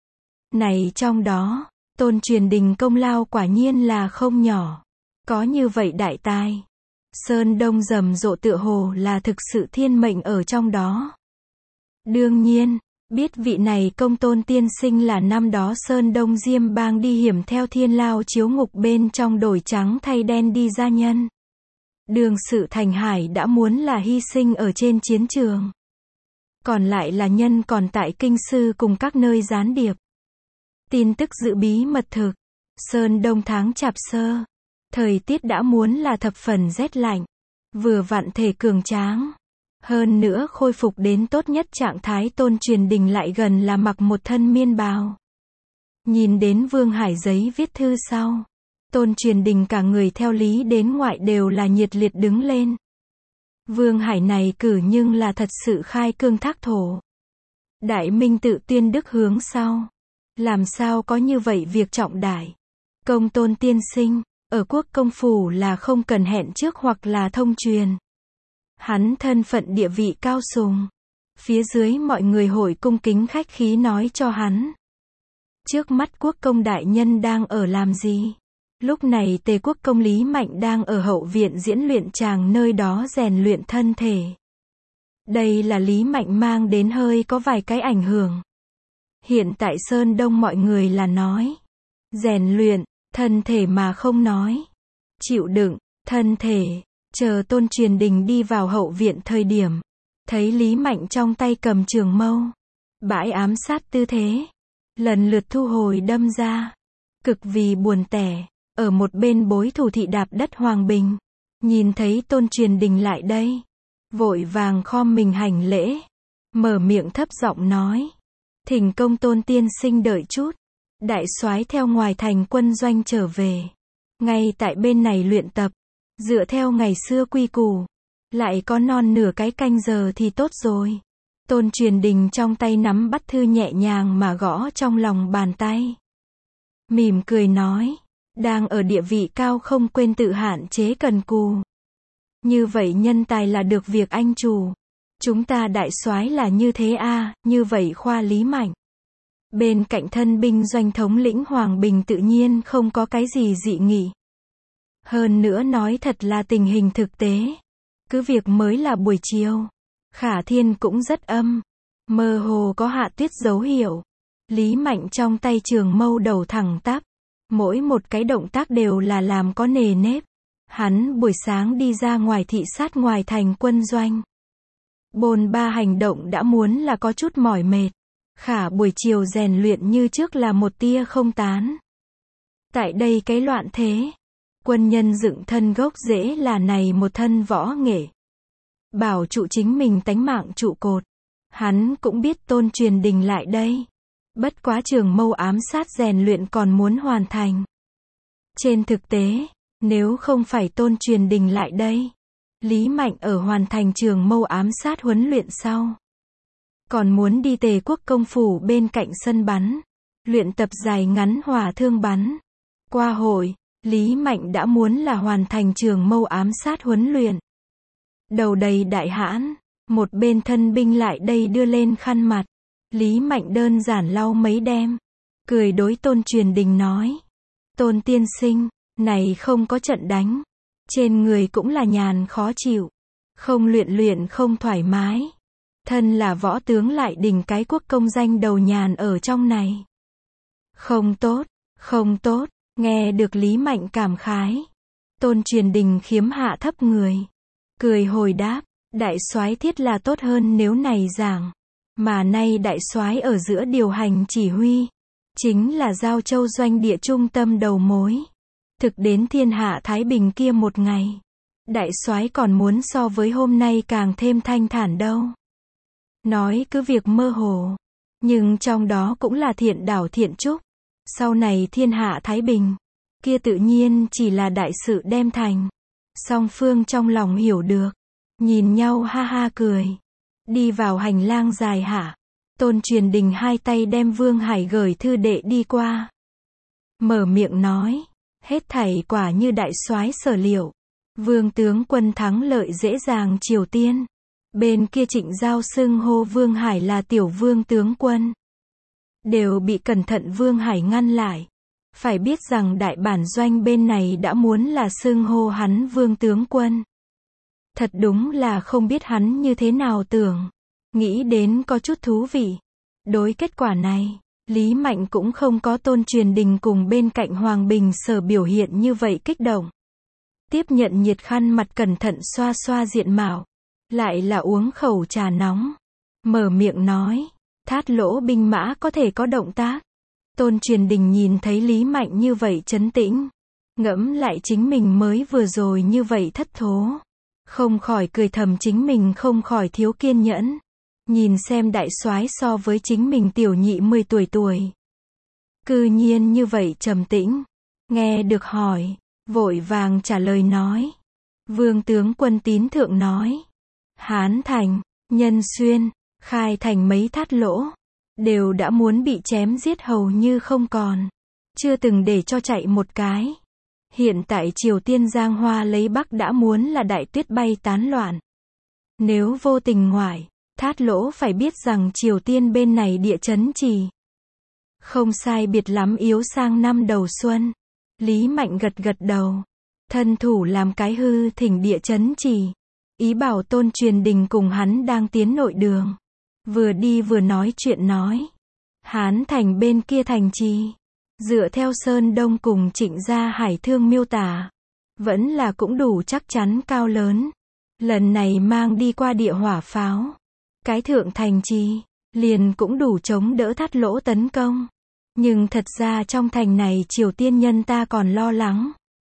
Này trong đó, Tôn Truyền Đình công lao quả nhiên là không nhỏ. Có như vậy đại tài. Sơn Đông rầm rộ tựa hồ là thực sự thiên mệnh ở trong đó. Đương nhiên, biết vị này Công Tôn tiên sinh là năm đó Sơn Đông Diêm Bang đi hiểm theo thiên lao chiếu ngục bên trong đổi trắng thay đen đi gia nhân. Đường sự thành hải đã muốn là hy sinh ở trên chiến trường. Còn lại là nhân còn tại kinh sư cùng các nơi gián điệp. Tin tức giữ bí mật thực. Sơn Đông tháng Chạp Sơ. Thời tiết đã muốn là thập phần rét lạnh. Vừa vặn thể cường tráng. Hơn nữa khôi phục đến tốt nhất trạng thái Tôn Truyền Đình lại gần là mặc một thân miên bào. Nhìn đến Vương Hải giấy viết thư sau. Tôn Truyền Đình cả người theo lý đến ngoại đều là nhiệt liệt đứng lên. Vương Hải này cử nhưng là thật sự khai cương thác thổ. Đại minh tự tuyên đức hướng sau. Làm sao có như vậy việc trọng đại. Công Tôn tiên sinh, ở quốc công phủ là không cần hẹn trước hoặc là thông truyền. Hắn thân phận địa vị cao sùng. Phía dưới mọi người hội cung kính khách khí nói cho hắn. Trước mắt quốc công đại nhân đang ở làm gì? Lúc này Tề Quốc công Lý Mạnh đang ở hậu viện diễn luyện tràng nơi đó rèn luyện thân thể. Đây là Lý Mạnh mang đến hơi có vài cái ảnh hưởng. Hiện tại Sơn Đông mọi người là nói. Rèn luyện, thân thể mà không nói. Chịu đựng, thân thể. Chờ Tôn Truyền Đình đi vào hậu viện thời điểm. Thấy Lý Mạnh trong tay cầm trường mâu. Bãi ám sát tư thế. Lần lượt thu hồi đâm ra. Cực vì buồn tẻ. Ở một bên bối thủ thị đạp đất Hoàng Bình. Nhìn thấy Tôn Truyền Đình lại đây. Vội vàng khom mình hành lễ. Mở miệng thấp giọng nói. Thỉnh Công Tôn tiên sinh đợi chút. Đại soái theo ngoài thành quân doanh trở về. Ngay tại bên này luyện tập. Dựa theo ngày xưa quy củ. Lại có non nửa cái canh giờ thì tốt rồi. Tôn Truyền Đình trong tay nắm bắt thư nhẹ nhàng mà gõ trong lòng bàn tay. Mỉm cười nói. Đang ở địa vị cao không quên tự hạn chế cần cù. Như vậy nhân tài là được việc anh chủ. Chúng ta đại soái là như thế a, như vậy khoa Lý Mạnh. Bên cạnh thân binh doanh thống lĩnh Hoàng Bình tự nhiên không có cái gì dị nghị. Hơn nữa nói thật là tình hình thực tế. Cứ việc mới là buổi chiều. Khả thiên cũng rất âm. Mơ hồ có hạ tuyết dấu hiệu. Lý Mạnh trong tay trường mâu đầu thẳng tắp. Mỗi một cái động tác đều là làm có nề nếp. Hắn buổi sáng đi ra ngoài thị sát ngoài thành quân doanh. Bồn ba hành động đã muốn là có chút mỏi mệt. Khả buổi chiều rèn luyện như trước là một tia không tán. Tại đây cái loạn thế. Quân nhân dựng thân gốc rễ là này một thân võ nghệ. Bảo trụ chính mình tánh mạng trụ cột. Hắn cũng biết Tôn Truyền Đình lại đây. Bất quá trường mâu ám sát rèn luyện còn muốn hoàn thành. Trên thực tế, nếu không phải Tôn Truyền Đình lại đây, Lý Mạnh ở hoàn thành trường mâu ám sát huấn luyện sau, còn muốn đi Tề Quốc công phủ bên cạnh sân bắn, luyện tập dài ngắn hỏa thương bắn. Qua hội, Lý Mạnh đã muốn là hoàn thành trường mâu ám sát huấn luyện. Đầu đầy đại hãn, một bên thân binh lại đây đưa lên khăn mặt. Lý Mạnh đơn giản lau mấy đêm, cười đối Tôn Truyền Đình nói: Tôn tiên sinh, này không có trận đánh, trên người cũng là nhàn khó chịu, không luyện không thoải mái. Thân là võ tướng lại đình cái quốc công danh đầu nhàn ở trong này. Không tốt, không tốt. Nghe được Lý Mạnh cảm khái, Tôn Truyền Đình khiếm hạ thấp người, cười hồi đáp: đại soái thiết là tốt hơn nếu này giảng, mà nay đại soái ở giữa điều hành chỉ huy, chính là Giao Châu doanh địa trung tâm đầu mối. Thực đến thiên hạ thái bình kia một ngày, đại soái còn muốn so với hôm nay càng thêm thanh thản đâu. Nói cứ việc mơ hồ, nhưng trong đó cũng là thiện đảo thiện trúc. Sau này thiên hạ thái bình, kia tự nhiên chỉ là đại sự đem thành. Song phương trong lòng hiểu được, nhìn nhau ha ha cười. Đi vào hành lang dài hạ, Tôn Truyền Đình hai tay đem Vương Hải gửi thư đệ đi qua. Mở miệng nói, hết thảy quả như đại soái sở liệu. Vương tướng quân thắng lợi dễ dàng Triều Tiên. Bên kia Trịnh Giao xưng hô Vương Hải là tiểu vương tướng quân. Đều bị cẩn thận Vương Hải ngăn lại. Phải biết rằng đại bản doanh bên này đã muốn là xưng hô hắn vương tướng quân. Thật đúng là không biết hắn như thế nào tưởng. Nghĩ đến có chút thú vị. Đối kết quả này, Lý Mạnh cũng không có Tôn Truyền Đình cùng bên cạnh Hoàng Bình Sở biểu hiện như vậy kích động. Tiếp nhận nhiệt khăn mặt cẩn thận xoa xoa diện mạo. Lại là uống khẩu trà nóng. Mở miệng nói, Thát Lỗ binh mã có thể có động tác. Tôn Truyền Đình nhìn thấy Lý Mạnh như vậy trấn tĩnh, ngẫm lại chính mình mới vừa rồi như vậy thất thố, không khỏi cười thầm chính mình không khỏi thiếu kiên nhẫn. Nhìn xem đại soái so với chính mình tiểu nhị 10 tuổi. Cư nhiên như vậy trầm tĩnh, nghe được hỏi, vội vàng trả lời nói. Vương tướng quân tín thượng nói, Hán Thành, Nhân Xuyên, Khai Thành mấy Thát Lỗ, đều đã muốn bị chém giết hầu như không còn. Chưa từng để cho chạy một cái. Hiện tại Triều Tiên Giang Hoa lấy Bắc đã muốn là đại tuyết bay tán loạn. Nếu vô tình ngoại, Thát Lỗ phải biết rằng Triều Tiên bên này địa chấn trì. Không sai biệt lắm yếu sang năm đầu xuân. Lý Mạnh gật gật đầu. Thân thủ làm cái hư thỉnh địa chấn trì. Ý bảo Tôn Truyền Đình cùng hắn đang tiến nội đường. Vừa đi vừa nói chuyện nói. Hán Thành bên kia thành trì. Dựa theo Sơn Đông cùng Trịnh Gia Hải Thương miêu tả. Vẫn là cũng đủ chắc chắn cao lớn. Lần này mang đi qua địa hỏa pháo. Cái thượng thành trì, liền cũng đủ chống đỡ Thát Lỗ tấn công. Nhưng thật ra trong thành này Triều Tiên nhân ta còn lo lắng.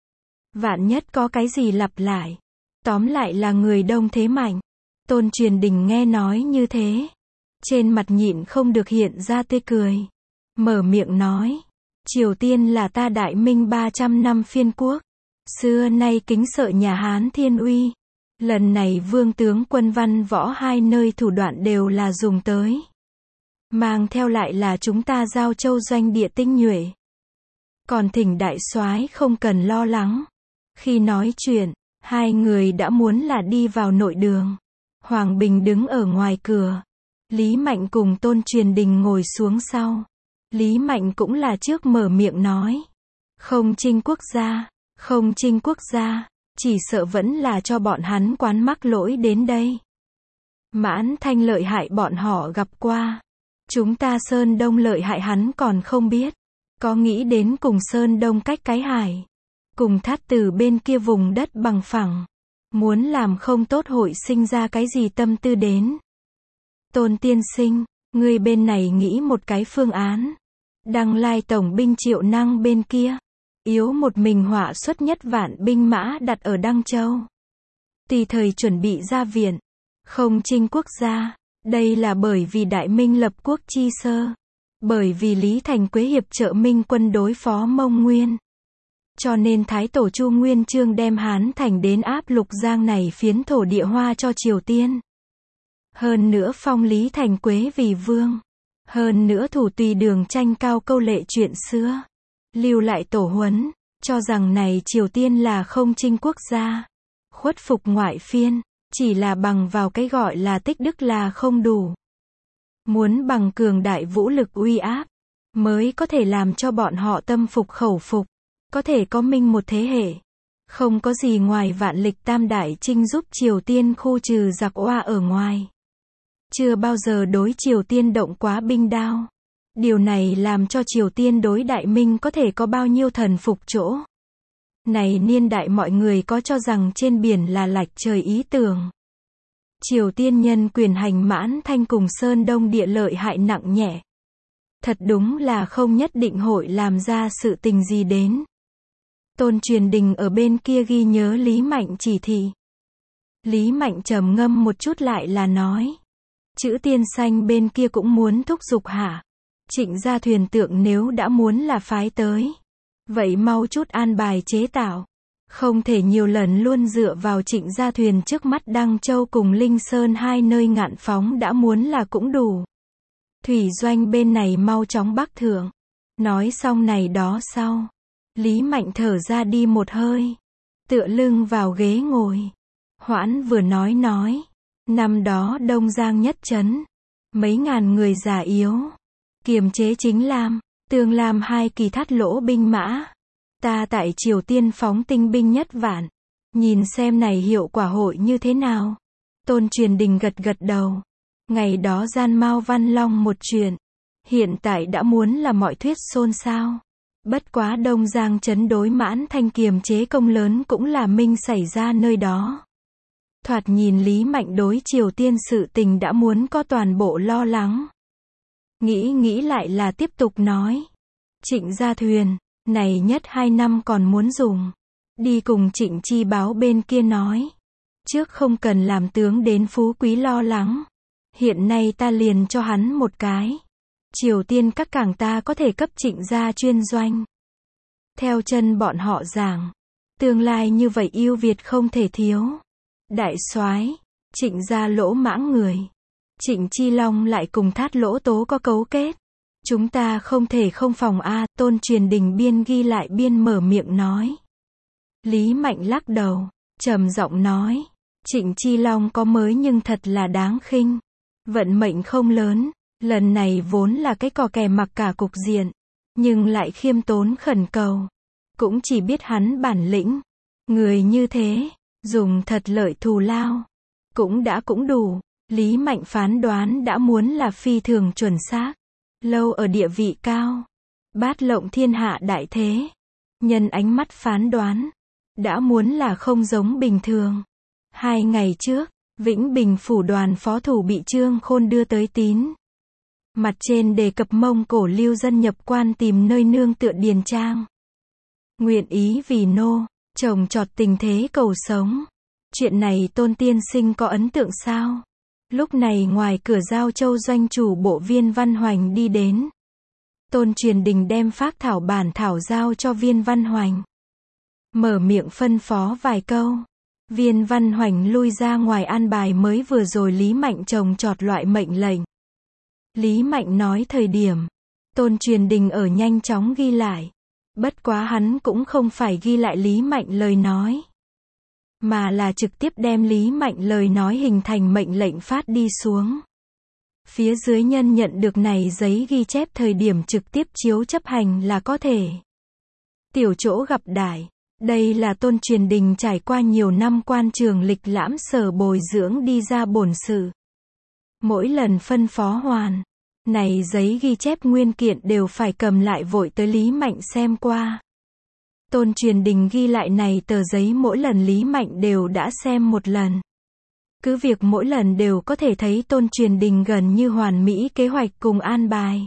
Vạn nhất có cái gì lặp lại. Tóm lại là người đông thế mạnh. Tôn Truyền Đình nghe nói như thế. Trên mặt nhịn không được hiện ra tươi cười. Mở miệng nói. Triều Tiên là ta đại minh 300 năm phiên quốc. Xưa nay kính sợ nhà Hán thiên uy. Lần này vương tướng quân văn võ hai nơi thủ đoạn đều là dùng tới. Mang theo lại là chúng ta Giao Châu doanh địa tinh nhuệ. Còn thỉnh đại soái không cần lo lắng. Khi nói chuyện, hai người đã muốn là đi vào nội đường. Hoàng Bình đứng ở ngoài cửa. Lý Mạnh cùng Tôn Truyền Đình ngồi xuống sau. Lý Mạnh cũng là trước mở miệng nói. Không trinh quốc gia, không trinh quốc gia. Chỉ sợ vẫn là cho bọn hắn quán mắc lỗi đến đây. Mãn Thanh lợi hại bọn họ gặp qua. Chúng ta Sơn Đông lợi hại hắn còn không biết. Có nghĩ đến cùng Sơn Đông cách cái hải. Cùng Thát từ bên kia vùng đất bằng phẳng. Muốn làm không tốt hội sinh ra cái gì tâm tư đến. Tôn tiên sinh, người bên này nghĩ một cái phương án. Đăng Lai tổng binh Triệu Năng bên kia. Yếu một mình họa xuất nhất vạn binh mã đặt ở Đăng Châu. Tùy thời chuẩn bị ra viện. Không trinh quốc gia. Đây là bởi vì Đại Minh lập quốc chi sơ. Bởi vì Lý Thành Quế hiệp trợ Minh quân đối phó Mông Nguyên. Cho nên Thái Tổ Chu Nguyên Chương đem Hán Thành đến áp Lục Giang này phiến thổ địa Hoa cho Triều Tiên. Hơn nữa phong Lý Thành Quế vì vương. Hơn nữa thủ tùy Đường Tranh Cao câu lệ chuyện xưa. Lưu lại tổ huấn, cho rằng này Triều Tiên là không trinh quốc gia. Khuất phục ngoại phiên, chỉ là bằng vào cái gọi là tích đức là không đủ. Muốn bằng cường đại vũ lực uy áp, mới có thể làm cho bọn họ tâm phục khẩu phục. Có thể có Minh một thế hệ. Không có gì ngoài vạn lịch tam đại chinh giúp Triều Tiên khu trừ giặc oa ở ngoài. Chưa bao giờ đối Triều Tiên động quá binh đao. Điều này làm cho Triều Tiên đối Đại Minh có thể có bao nhiêu thần phục chỗ. Này niên đại mọi người có cho rằng trên biển là lạch trời ý tưởng. Triều Tiên nhân quyền hành Mãn Thanh cùng Sơn Đông địa lợi hại nặng nhẹ. Thật đúng là không nhất định hội làm ra sự tình gì đến. Tôn Truyền Đình ở bên kia ghi nhớ Lý Mạnh chỉ thị. Lý Mạnh trầm ngâm một chút lại là nói. Chữ Tiên Xanh bên kia cũng muốn thúc giục hả? Trịnh gia thuyền tượng nếu đã muốn là phái tới. Vậy mau chút an bài chế tạo. Không thể nhiều lần luôn dựa vào Trịnh gia thuyền trước mắt Đăng Châu cùng Linh Sơn hai nơi ngạn phóng đã muốn là cũng đủ. Thủy doanh bên này mau chóng bắc thượng. Nói xong này đó sau. Lý Mạnh thở ra đi một hơi. Tựa lưng vào ghế ngồi. Hoãn vừa nói. Năm đó Đông Giang nhất trấn. Mấy ngàn người già yếu. Kiềm chế Chính Lam, Tương Lam hai kỳ thắt lỗ binh mã. Ta tại Triều Tiên phóng tinh binh nhất vạn. Nhìn xem này hiệu quả hội như thế nào. Tôn Truyền Đình gật gật đầu. Ngày đó gian Mao Văn Long một chuyện. Hiện tại đã muốn là mọi thuyết xôn xao. Bất quá Đông Giang trấn đối Mãn Thanh kiềm chế công lớn cũng là Minh xảy ra nơi đó. Thoạt nhìn Lý Mạnh đối Triều Tiên sự tình đã muốn có toàn bộ lo lắng. Nghĩ lại là tiếp tục nói. Trịnh gia thuyền, này nhất 2 năm còn muốn dùng. Đi cùng Trịnh Chi Báo bên kia nói. Trước không cần làm tướng đến phú quý lo lắng. Hiện nay ta liền cho hắn một cái. Triều Tiên các cảng ta có thể cấp Trịnh gia chuyên doanh. Theo chân bọn họ giảng. Tương lai như vậy yêu Việt không thể thiếu. Đại soái, Trịnh gia lỗ mãng người. Trịnh Chi Long lại cùng Thát Lỗ Tố có cấu kết. Chúng ta không thể không phòng a. Tôn Truyền Đình biên ghi lại biên mở miệng nói. Lý Mạnh lắc đầu, trầm giọng nói. Trịnh Chi Long có mới nhưng thật là đáng khinh. Vận mệnh không lớn. Lần này vốn là cái cò kè mặc cả cục diện. Nhưng lại khiêm tốn khẩn cầu. Cũng chỉ biết hắn bản lĩnh. Người như thế, dùng thật lợi thù lao. Cũng đủ. Lý Mạnh phán đoán đã muốn là phi thường chuẩn xác. Lâu ở địa vị cao. Bát lộng thiên hạ đại thế. Nhân ánh mắt phán đoán. Đã muốn là không giống bình thường. 2 ngày trước, Vĩnh Bình phủ đoàn phó thủ bị Trương Khôn đưa tới tín. Mặt trên đề cập Mông Cổ lưu dân nhập quan tìm nơi nương tựa điền trang. Nguyện ý vì nô, trồng trọt tình thế cầu sống. Chuyện này Tôn tiên sinh có ấn tượng sao? Lúc này ngoài cửa Giao Châu doanh chủ bộ Viên Văn Hoành đi đến. Tôn Truyền Đình đem phác thảo bản thảo giao cho Viên Văn Hoành. Mở miệng phân phó vài câu. Viên Văn Hoành lui ra ngoài an bài mới vừa rồi Lý Mạnh trồng trọt loại mệnh lệnh. Lý Mạnh nói thời điểm. Tôn Truyền Đình ở nhanh chóng ghi lại. Bất quá hắn cũng không phải ghi lại Lý Mạnh lời nói. Mà là trực tiếp đem Lý Mạnh lời nói hình thành mệnh lệnh phát đi xuống. Phía dưới nhân nhận được này giấy ghi chép thời điểm trực tiếp chiếu chấp hành là có thể. Tiểu chỗ gặp đại. Đây là Tôn Truyền Đình trải qua nhiều năm quan trường lịch lãm sở bồi dưỡng đi ra bổn sự. Mỗi lần phân phó hoàn. Này giấy ghi chép nguyên kiện đều phải cầm lại vội tới Lý Mạnh xem qua. Tôn Truyền Đình ghi lại này tờ giấy mỗi lần Lý Mạnh đều đã xem một lần. Cứ việc mỗi lần đều có thể thấy Tôn Truyền Đình gần như hoàn mỹ kế hoạch cùng an bài.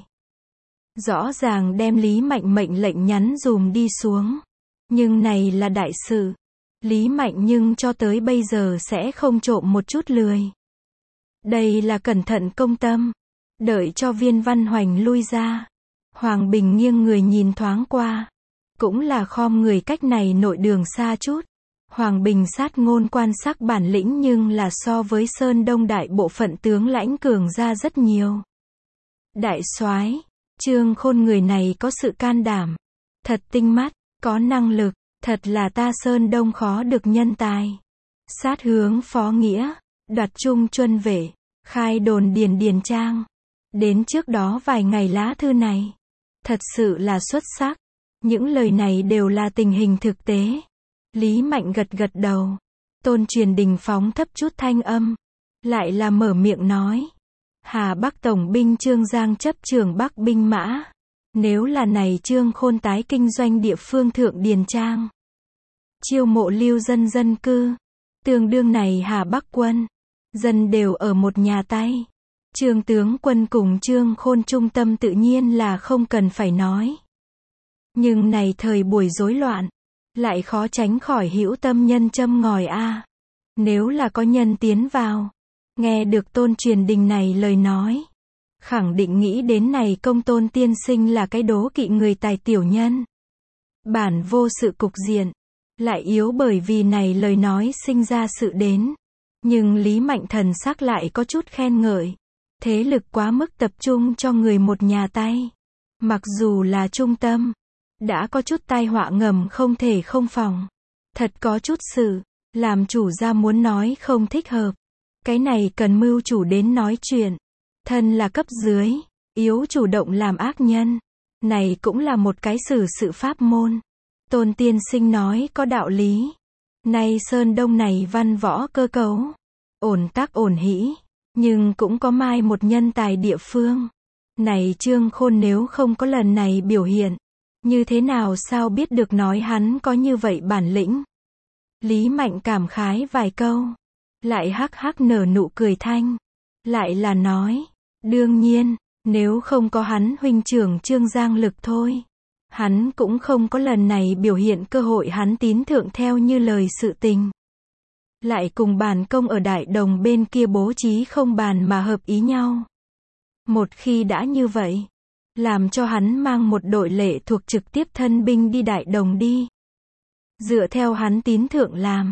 Rõ ràng đem Lý Mạnh mệnh lệnh nhắn dùm đi xuống. Nhưng này là đại sự. Lý Mạnh nhưng cho tới bây giờ sẽ không trộm một chút lười. Đây là cẩn thận công tâm. Đợi cho Viên Văn Hoành lui ra, Hoàng Bình nghiêng người nhìn thoáng qua. Cũng là khom người cách này nội đường xa chút. Hoàng Bình sát ngôn quan sắc bản lĩnh nhưng là so với Sơn Đông đại bộ phận tướng lãnh cường ra rất nhiều. Đại soái, Trương Khôn người này có sự can đảm, thật tinh mắt, có năng lực, thật là ta Sơn Đông khó được nhân tài. Sát hướng Phó Nghĩa, đoạt Trung Chuân Vệ, khai đồn Điền Trang. Đến trước đó vài ngày lá thư này, thật sự là xuất sắc. Những lời này đều là tình hình thực tế. Lý Mạnh gật gật đầu. Tôn Truyền Đình phóng thấp chút thanh âm, lại là mở miệng nói. Hà Bắc Tổng binh Trương Giang chấp trưởng Bắc binh mã. Nếu là này Trương Khôn tái kinh doanh địa phương Thượng Điền Trang, chiêu mộ lưu dân cư, tương đương này Hà Bắc quân, dân đều ở một nhà tay. Trương tướng quân cùng Trương Khôn trung tâm tự nhiên là không cần phải nói. Nhưng này thời buổi rối loạn, lại khó tránh khỏi hữu tâm nhân châm ngòi a. Nếu là có nhân tiến vào, nghe được Tôn Truyền Đình này lời nói, khẳng định nghĩ đến này Công Tôn tiên sinh là cái đố kỵ người tài tiểu nhân. Bản vô sự cục diện, lại yếu bởi vì này lời nói sinh ra sự đến. Nhưng Lý Mạnh thần sắc lại có chút khen ngợi. Thế lực quá mức tập trung cho người một nhà tay. Mặc dù là trung tâm, đã có chút tai họa ngầm không thể không phòng. Thật có chút sự, làm chủ gia muốn nói không thích hợp. Cái này cần mưu chủ đến nói chuyện. Thân là cấp dưới, yếu chủ động làm ác nhân. Này cũng là một cái xử sự pháp môn. Tôn tiên sinh nói có đạo lý. Nay Sơn Đông này văn võ cơ cấu, ổn tác ổn hĩ, nhưng cũng có mai một nhân tài địa phương. Này Trương Khôn nếu không có lần này biểu hiện, như thế nào sao biết được nói hắn có như vậy bản lĩnh. Lý Mạnh cảm khái vài câu, lại hắc hắc nở nụ cười thanh, lại là nói, đương nhiên, nếu không có hắn huynh trưởng Trương Giang lực thôi, hắn cũng không có lần này biểu hiện cơ hội hắn tín thượng theo như lời sự tình. Lại cùng bàn công ở Đại Đồng bên kia bố trí không bàn mà hợp ý nhau. Một khi đã như vậy, làm cho hắn mang một đội lệ thuộc trực tiếp thân binh đi Đại Đồng đi. Dựa theo hắn tín thượng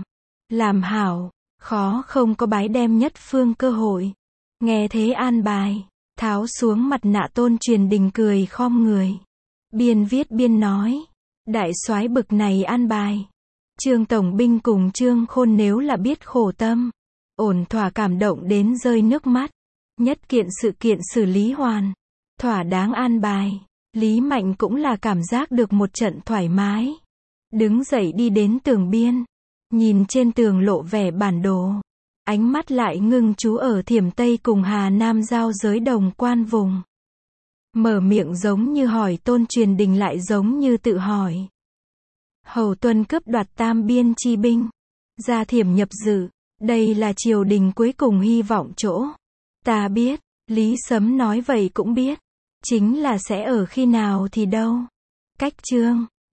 làm hảo, khó không có bái đem nhất phương cơ hội. Nghe thế an bài, tháo xuống mặt nạ Tôn Truyền Đình cười khom người. Biên viết biên nói, đại soái bực này an bài. Trương Tổng binh cùng Trương Khôn nếu là biết khổ tâm, ổn thỏa cảm động đến rơi nước mắt. Nhất kiện sự kiện xử lý hoàn, thỏa đáng an bài. Lý Mạnh cũng là cảm giác được một trận thoải mái. Đứng dậy đi đến tường biên, nhìn trên tường lộ vẻ bản đồ. Ánh mắt lại ngưng chú ở Thiểm Tây cùng Hà Nam giao giới đồng quan vùng. Mở miệng giống như hỏi Tôn Truyền Đình lại giống như tự hỏi. Hầu tuân cướp đoạt Tam Biên chi binh, ra Thiểm nhập dự, đây là triều đình cuối cùng hy vọng chỗ. Ta biết, Lý Sấm nói vậy cũng biết, chính là sẽ ở khi nào thì đâu. Cách chương